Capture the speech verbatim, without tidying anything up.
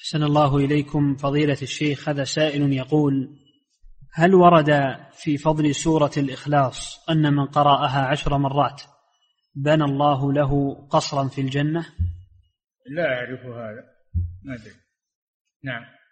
أحسن الله إليكم فضيلة الشيخ. هذا سائل يقول: هل ورد في فضل سورة الإخلاص أن من قرأها عشر مرات بنى الله له قصرا في الجنة؟ لا أعرف هذا، ما أدري. نعم.